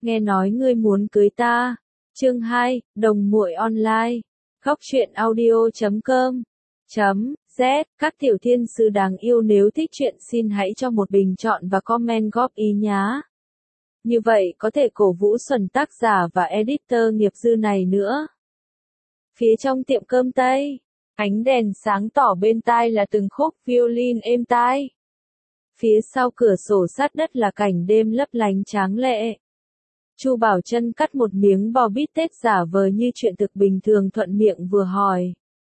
nghe nói ngươi muốn cưới ta. Chương 2, đồng muội online. Góc truyện audio.com Z. Các tiểu thiên sư đáng yêu, nếu thích truyện xin hãy cho một bình chọn và comment góp ý nhá. Như vậy có thể cổ vũ Xuân tác giả và editor nghiệp dư này nữa. Phía trong tiệm cơm Tây, ánh đèn sáng tỏ bên tai là từng khúc violin êm tai. Phía sau cửa sổ sát đất là cảnh đêm lấp lánh tráng lệ. Chu Bảo Trân cắt một miếng bò bít tết giả vờ như chuyện thực bình thường, thuận miệng vừa hỏi.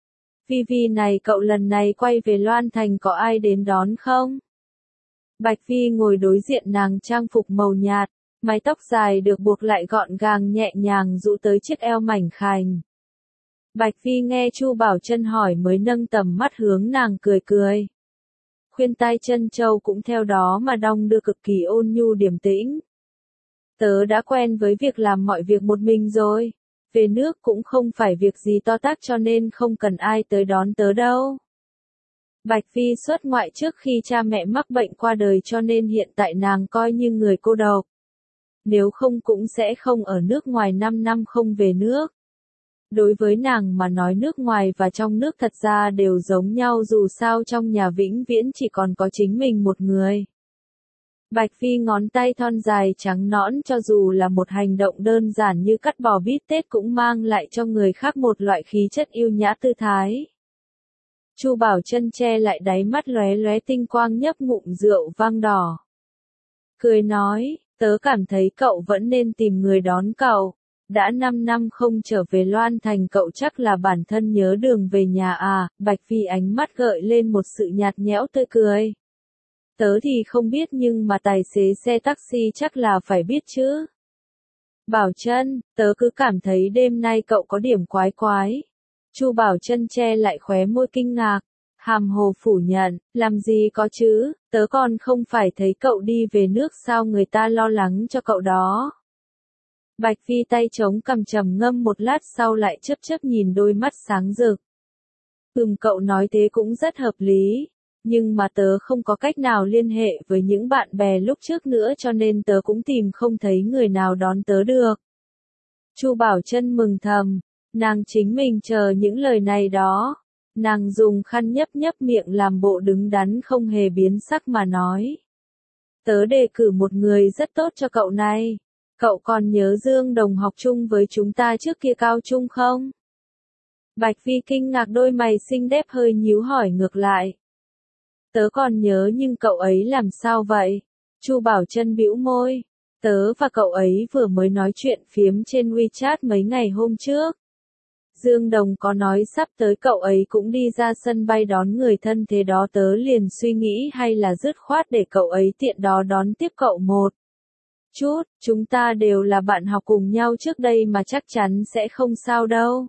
Vi này, cậu lần này quay về Loan Thành có ai đến đón không? Bạch Vi ngồi đối diện nàng, trang phục màu nhạt, mái tóc dài được buộc lại gọn gàng nhẹ nhàng rũ tới chiếc eo mảnh khảnh. Bạch Vi nghe Chu Bảo Trân hỏi mới nâng tầm mắt hướng nàng cười cười. Khuyên tai chân châu cũng theo đó mà đong đưa, cực kỳ ôn nhu điềm tĩnh. Tớ đã quen với việc làm mọi việc một mình rồi. Về nước cũng không phải việc gì to tát cho nên không cần ai tới đón tớ đâu. Bạch Vi xuất ngoại trước khi cha mẹ mắc bệnh qua đời cho nên hiện tại nàng coi như người cô độc. Nếu không cũng sẽ không ở nước ngoài 5 năm không về nước. Đối với nàng mà nói, nước ngoài và trong nước thật ra đều giống nhau, dù sao trong nhà vĩnh viễn chỉ còn có chính mình một người. Bạch Vi ngón tay thon dài trắng nõn, cho dù là một hành động đơn giản như cắt bò bít tết cũng mang lại cho người khác một loại khí chất yêu nhã tư thái. Chu Bảo Trân che lại đáy mắt lóe lóe tinh quang, nhấp ngụm rượu vang đỏ. Cười nói, tớ cảm thấy cậu vẫn nên tìm người đón cậu. Đã 5 năm không trở về Loan Thành, cậu chắc là bản thân nhớ đường về nhà à? Bạch Vi ánh mắt gợi lên một sự nhạt nhẽo tươi cười. Tớ thì không biết nhưng mà tài xế xe taxi chắc là phải biết chứ. Bảo Trân, tớ cứ cảm thấy đêm nay cậu có điểm quái quái. Chu Bảo Trân che lại khóe môi kinh ngạc, hàm hồ phủ nhận, làm gì có chứ, tớ còn không phải thấy cậu đi về nước sao, người ta lo lắng cho cậu đó. Bạch Vi tay chống cằm trầm ngâm một lát sau lại chớp chớp nhìn đôi mắt sáng rực. Cậu nói thế cũng rất hợp lý. Nhưng mà tớ không có cách nào liên hệ với những bạn bè lúc trước nữa cho nên tớ cũng tìm không thấy người nào đón tớ được. Chu Bảo Trân mừng thầm, nàng chính mình chờ những lời này đó. Nàng dùng khăn nhấp nhấp miệng làm bộ đứng đắn không hề biến sắc mà nói. Tớ đề cử một người rất tốt cho cậu này. Cậu còn nhớ Dương Đồng học chung với chúng ta trước kia cao trung không? Bạch Vi kinh ngạc, đôi mày xinh đẹp hơi nhíu hỏi ngược lại. Tớ còn nhớ nhưng cậu ấy làm sao vậy? Chu Bảo Trân bĩu môi. Tớ và cậu ấy vừa mới nói chuyện phiếm trên WeChat mấy ngày hôm trước. Dương Đồng có nói sắp tới cậu ấy cũng đi ra sân bay đón người thân, thế đó tớ liền suy nghĩ hay là dứt khoát để cậu ấy tiện đó đón tiếp cậu một chút, chúng ta đều là bạn học cùng nhau trước đây mà chắc chắn sẽ không sao đâu.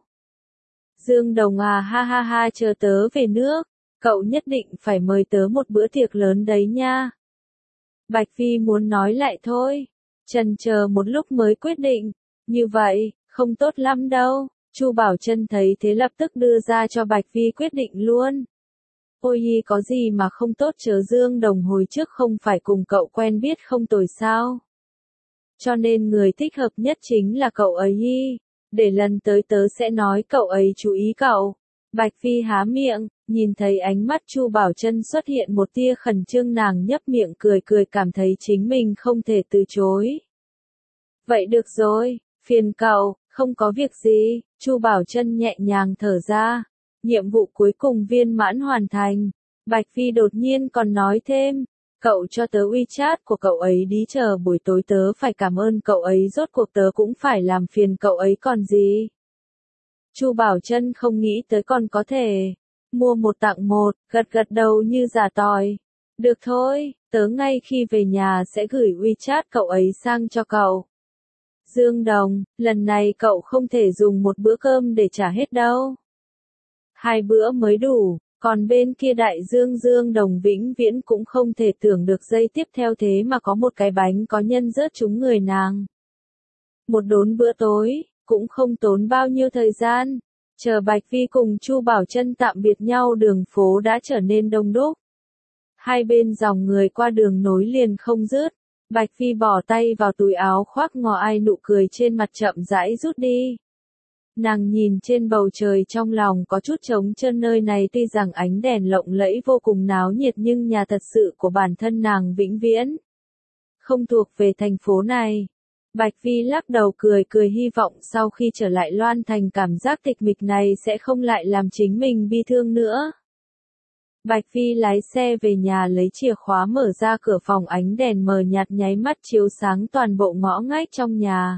Dương Đồng à, ha ha ha, chờ tớ về nước. Cậu nhất định phải mời tớ một bữa tiệc lớn đấy nha. Bạch Vi muốn nói lại thôi. Chần chờ một lúc mới quyết định. Như vậy, không tốt lắm đâu. Chu Bảo Trân thấy thế lập tức đưa ra cho Bạch Vi quyết định luôn. Ôi có gì mà không tốt, chớ Dương Đồng hồi trước không phải cùng cậu quen biết không tồi sao. Cho nên người thích hợp nhất chính là cậu ấy. Để lần tới tớ sẽ nói cậu ấy chú ý cậu. Bạch Vi há miệng, nhìn thấy ánh mắt Chu Bảo Trân xuất hiện một tia khẩn trương, nàng nhấp miệng cười cười, cảm thấy chính mình không thể từ chối. Vậy được rồi, phiền cậu, không có việc gì. Chu Bảo Trân nhẹ nhàng thở ra. Nhiệm vụ cuối cùng viên mãn hoàn thành. Bạch Vi đột nhiên còn nói thêm, cậu cho tớ WeChat của cậu ấy đi, chờ buổi tối tớ phải cảm ơn cậu ấy, rốt cuộc tớ cũng phải làm phiền cậu ấy còn gì. Chu Bảo Trân không nghĩ tới còn có thể mua một tặng một, gật gật đầu như giả tòi. Được thôi, tớ ngay khi về nhà sẽ gửi WeChat cậu ấy sang cho cậu. Dương Đồng, lần này cậu không thể dùng một bữa cơm để trả hết đâu. 2 bữa mới đủ, còn bên kia đại Dương Đồng vĩnh viễn cũng không thể tưởng được giây tiếp theo thế mà có một cái bánh có nhân rớt trúng người nàng. Một đốn bữa tối, cũng không tốn bao nhiêu thời gian. Chờ Bạch Vi cùng Chu Bảo Trân tạm biệt nhau, đường phố đã trở nên đông đúc. Hai bên dòng người qua đường nối liền không dứt. Bạch Phi bỏ tay vào túi áo khoác, ngò ai nụ cười trên mặt chậm rãi rút đi. Nàng nhìn trên bầu trời, trong lòng có chút trống trơn. Nơi này tuy rằng ánh đèn lộng lẫy vô cùng náo nhiệt, nhưng nhà thật sự của bản thân nàng vĩnh viễn không thuộc về thành phố này. Bạch Phi lắc đầu cười cười, hy vọng sau khi trở lại Loan Thành, cảm giác tịch mịch này sẽ không lại làm chính mình bi thương nữa. Bạch Phi lái xe về nhà, lấy chìa khóa mở ra cửa phòng, ánh đèn mờ nhạt nháy mắt chiếu sáng toàn bộ ngõ ngách trong nhà.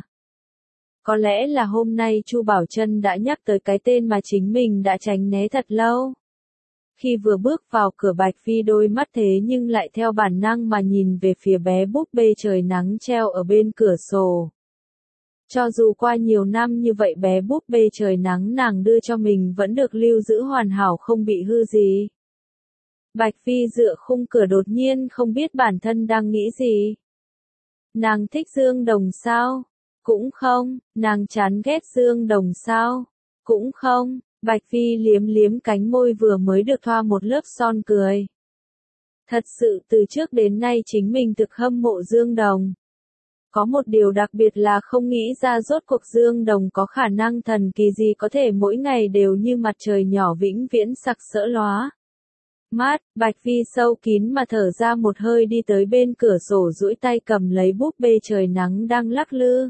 Có lẽ là hôm nay Chu Bảo Trân đã nhắc tới cái tên mà chính mình đã tránh né thật lâu. Khi vừa bước vào cửa, Bạch Phi đôi mắt thế nhưng lại theo bản năng mà nhìn về phía bé búp bê trời nắng treo ở bên cửa sổ. Cho dù qua nhiều năm như vậy, bé búp bê trời nắng nàng đưa cho mình vẫn được lưu giữ hoàn hảo, không bị hư gì. Bạch Phi dựa khung cửa, đột nhiên không biết bản thân đang nghĩ gì. Nàng thích Dương Đồng sao? Cũng không. Nàng chán ghét Dương Đồng sao? Cũng không. Bạch Phi liếm liếm cánh môi vừa mới được thoa một lớp son, cười. Thật sự từ trước đến nay chính mình thực hâm mộ Dương Đồng. Có một điều đặc biệt là không nghĩ ra rốt cuộc Dương Đồng có khả năng thần kỳ gì có thể mỗi ngày đều như mặt trời nhỏ vĩnh viễn sặc sỡ lóa mát. Bạch Phi sâu kín mà thở ra một hơi, đi tới bên cửa sổ, duỗi tay cầm lấy búp bê trời nắng đang lắc lư.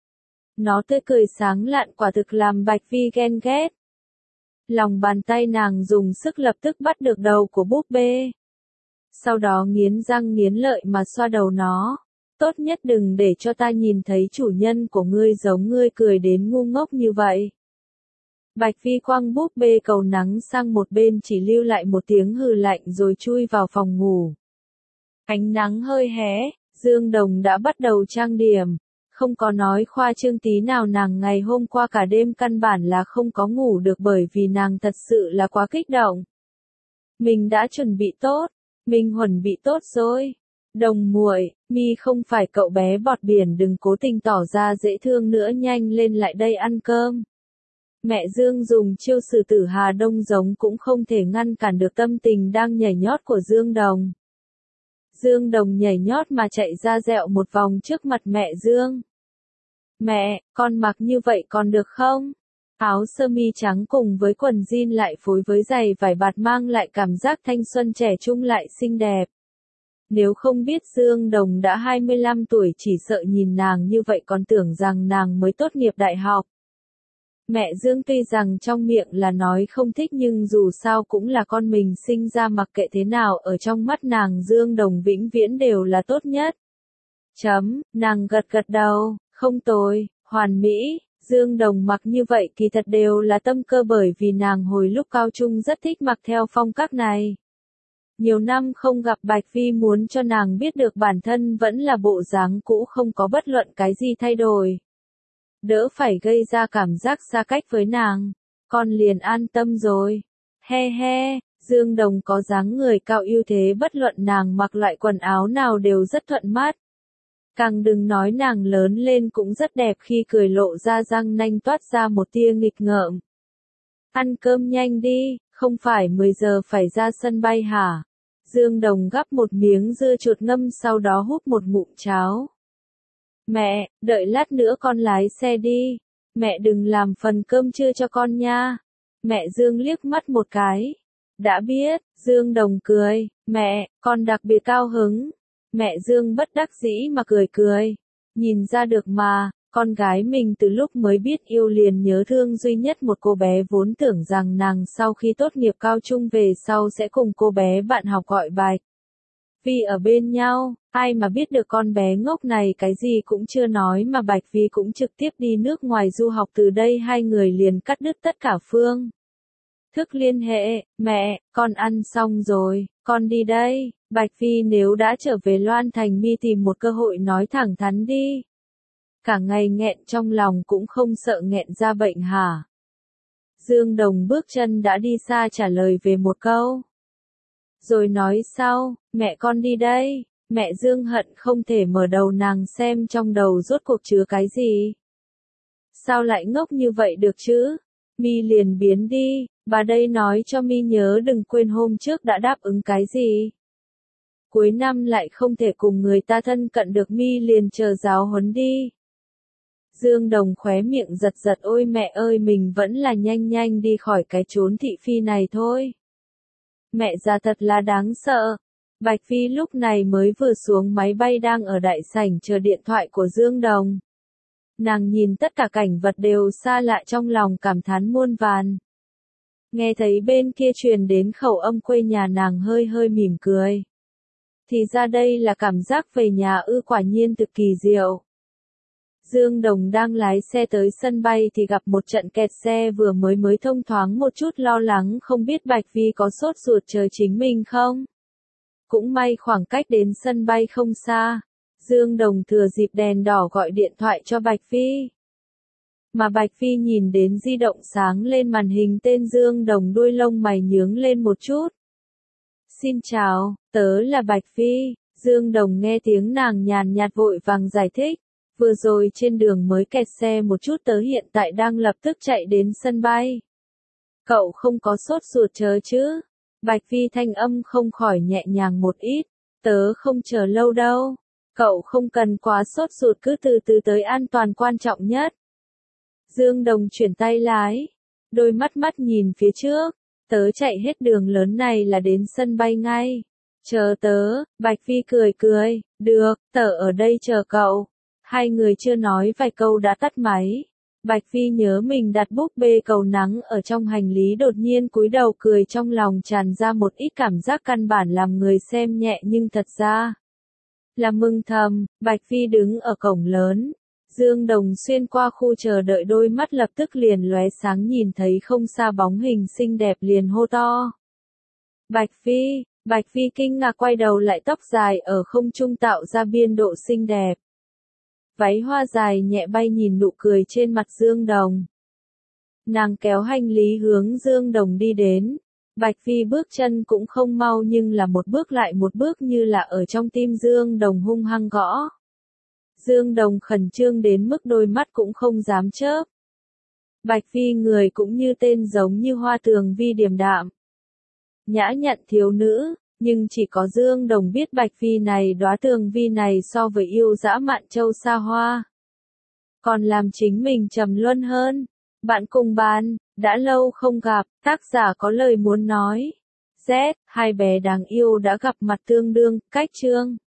Nó tươi cười sáng lạn, quả thực làm Bạch Phi ghen ghét. Lòng bàn tay nàng dùng sức lập tức bắt được đầu của búp bê. Sau đó nghiến răng nghiến lợi mà xoa đầu nó. Tốt nhất đừng để cho ta nhìn thấy chủ nhân của ngươi giống ngươi cười đến ngu ngốc như vậy. Bạch Phi quăng búp bê cầu nắng sang một bên, chỉ lưu lại một tiếng hừ lạnh rồi chui vào phòng ngủ. Ánh nắng hơi hé, Dương Đồng đã bắt đầu trang điểm. Không có nói khoa trương tí nào, nàng ngày hôm qua cả đêm căn bản là không có ngủ được, bởi vì nàng thật sự là quá kích động. Mình đã chuẩn bị tốt, mình chuẩn bị tốt rồi. Đồng muội, mi không phải cậu bé bọt biển, đừng cố tình tỏ ra dễ thương nữa, nhanh lên lại đây ăn cơm. Mẹ Dương dùng chiêu sử tử Hà Đông giống cũng không thể ngăn cản được tâm tình đang nhảy nhót của Dương Đồng. Dương Đồng nhảy nhót mà chạy ra dẹo một vòng trước mặt mẹ Dương. Mẹ, con mặc như vậy còn được không? Áo sơ mi trắng cùng với quần jean lại phối với giày vải bạt mang lại cảm giác thanh xuân trẻ trung lại xinh đẹp. Nếu không biết Dương Đồng đã 25 tuổi, chỉ sợ nhìn nàng như vậy còn tưởng rằng nàng mới tốt nghiệp đại học. Mẹ Dương tuy rằng trong miệng là nói không thích, nhưng dù sao cũng là con mình sinh ra, mặc kệ thế nào ở trong mắt nàng Dương Đồng vĩnh viễn đều là tốt nhất. Nàng gật gật đầu, không tồi, hoàn mỹ. Dương Đồng mặc như vậy kỳ thật đều là tâm cơ, bởi vì nàng hồi lúc cao trung rất thích mặc theo phong cách này. Nhiều năm không gặp, Bạch Phi muốn cho nàng biết được bản thân vẫn là bộ dáng cũ, không có bất luận cái gì thay đổi. Đỡ phải gây ra cảm giác xa cách với nàng, con liền an tâm rồi. He he, Dương Đồng có dáng người cao ưu thế, bất luận nàng mặc loại quần áo nào đều rất thuận mắt. Càng đừng nói nàng lớn lên cũng rất đẹp, khi cười lộ ra răng nanh toát ra một tia nghịch ngợm. Ăn cơm nhanh đi, không phải 10 giờ phải ra sân bay hả? Dương Đồng gắp một miếng dưa chuột ngâm, sau đó húp một ngụm cháo. Mẹ, đợi lát nữa con lái xe đi. Mẹ đừng làm phần cơm trưa cho con nha. Mẹ Dương liếc mắt một cái. Đã biết, Dương Đồng cười. Mẹ, con đặc biệt cao hứng. Mẹ Dương bất đắc dĩ mà cười cười. Nhìn ra được mà, con gái mình từ lúc mới biết yêu liền nhớ thương duy nhất một cô bé, vốn tưởng rằng nàng sau khi tốt nghiệp cao trung về sau sẽ cùng cô bé bạn học gọi Bạch Phi ở bên nhau. Ai mà biết được con bé ngốc này cái gì cũng chưa nói mà Bạch Phi cũng trực tiếp đi nước ngoài du học, từ đây hai người liền cắt đứt tất cả phương thức liên hệ. Mẹ, con ăn xong rồi, con đi đây. Bạch Phi nếu đã trở về Loan Thành, mi tìm một cơ hội nói thẳng thắn đi. Cả ngày nghẹn trong lòng cũng không sợ nghẹn ra bệnh hả? Dương Đồng bước chân đã đi xa, trả lời về một câu. Rồi nói sau, mẹ con đi đây. Mẹ Dương hận không thể mở đầu nàng xem trong đầu rốt cuộc chứa cái gì. Sao lại ngốc như vậy được chứ? Mi liền biến đi, bà đây nói cho Mi nhớ đừng quên hôm trước đã đáp ứng cái gì. cuối năm lại không thể cùng người ta thân cận được mi liền chờ giáo huấn đi. Dương Đồng khóe miệng giật giật ôi mẹ ơi mình vẫn là nhanh nhanh đi khỏi cái chốn thị phi này thôi. Mẹ già thật là đáng sợ. Bạch Phi lúc này mới vừa xuống máy bay đang ở đại sảnh chờ điện thoại của Dương Đồng. Nàng nhìn tất cả cảnh vật đều xa lạ trong lòng cảm thán muôn vàn. Nghe thấy bên kia truyền đến khẩu âm quê nhà nàng hơi hơi mỉm cười. Thì ra đây là cảm giác về nhà quả nhiên cực kỳ diệu. Dương Đồng đang lái xe tới sân bay thì gặp một trận kẹt xe vừa mới thông thoáng một chút lo lắng không biết Bạch Phi có sốt ruột chờ chính mình không. Cũng may khoảng cách đến sân bay không xa. Dương Đồng thừa dịp đèn đỏ gọi điện thoại cho Bạch Phi. Mà Bạch Phi nhìn đến di động sáng lên màn hình tên Dương Đồng đuôi lông mày nhướng lên một chút. Xin chào, tớ là Bạch Phi. Dương Đồng nghe tiếng nàng nhàn nhạt vội vàng giải thích. Vừa rồi trên đường mới kẹt xe một chút tớ hiện tại đang lập tức chạy đến sân bay. Cậu không có sốt ruột chờ chứ? Bạch Phi thanh âm không khỏi nhẹ nhàng một ít. Tớ không chờ lâu đâu. Cậu không cần quá sốt ruột cứ từ từ tới an toàn quan trọng nhất. Dương Đồng chuyển tay lái. Đôi mắt nhìn phía trước. Tớ chạy hết đường lớn này là đến sân bay ngay. Chờ tớ, Bạch Phi cười. Được, tớ ở đây chờ cậu. Hai người chưa nói vài câu đã tắt máy. Bạch Phi nhớ mình đặt búp bê cầu nắng ở trong hành lý đột nhiên cúi đầu cười trong lòng tràn ra một ít cảm giác căn bản làm người xem nhẹ nhưng thật ra là mừng thầm. Bạch Phi đứng ở cổng lớn. Dương Đồng xuyên qua khu chờ đợi đôi mắt lập tức liền lóe sáng nhìn thấy không xa bóng hình xinh đẹp liền hô to. Bạch Phi kinh ngạc quay đầu lại tóc dài ở không trung tạo ra biên độ xinh đẹp. Váy hoa dài nhẹ bay nhìn nụ cười trên mặt Dương Đồng. Nàng kéo hành lý hướng Dương Đồng đi đến. Bạch Phi bước chân cũng không mau nhưng là một bước lại một bước như là ở trong tim Dương Đồng hung hăng gõ. Dương Đồng khẩn trương đến mức đôi mắt cũng không dám chớp. Bạch Phi người cũng như tên giống như hoa tường vi điềm đạm. Nhã nhặn thiếu nữ. Nhưng chỉ có Dương Đồng biết Bạch Phi này đóa tường vi này so với yêu dã mạn châu xa hoa. Còn làm chính mình trầm luân hơn. Bạn cùng bàn, đã lâu không gặp, tác giả có lời muốn nói. Z, hai bé đáng yêu đã gặp mặt tương đương, cách chương.